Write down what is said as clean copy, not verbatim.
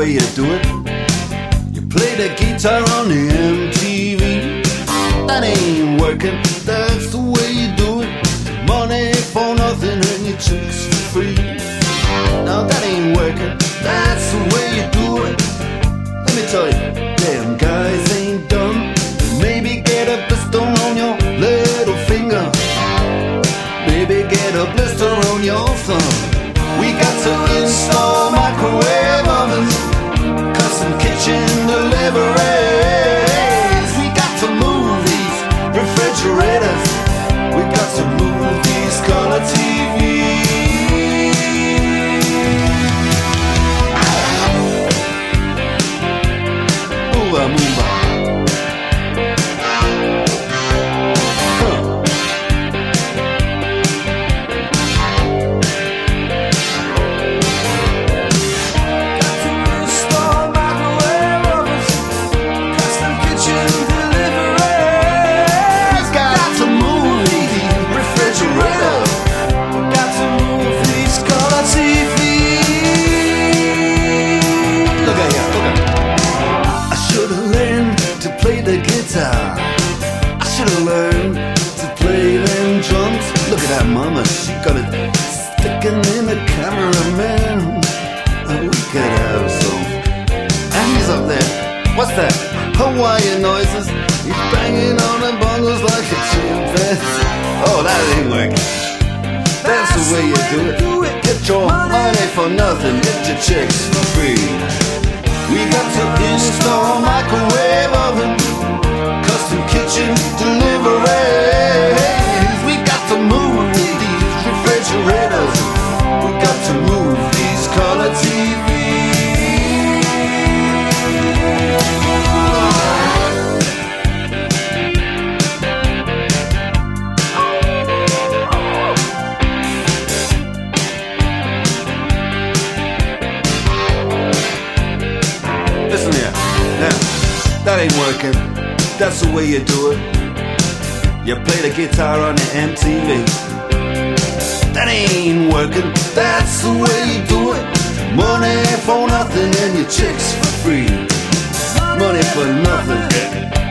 way you do it. You play the guitar on the MTV. That ain't working, that's the way you do it. Money for nothing and your chicks for free. Now that ain't working, that's the way you do it. Let me tell you, damn guys ain't dumb. Maybe get a blister on your little finger. Maybe get a blister on your thumb. We got to install microwave ovens, custom kitchen deliveries. We got to move these refrigerators. We got to move these color TVs. Moomba, moomba. I should've learned to play them drums. Look at that mama, she got it sticking in the cameraman. We could have some. And he's up there. What's that? Hawaiian noises. He's banging on the bongos like a chimpanzee. Oh, that ain't working. That's the way you do it. Get your money for nothing, get your chicks for free. We got to install microwave oven, custom kitchen deliveries. We got to move these refrigerators. We got to move these color TVs. Listen here, now, that ain't working. That's the way you do it. You play the guitar on the MTV. That ain't working. That's the way you do it. Money for nothing and your chicks for free. Money for nothing.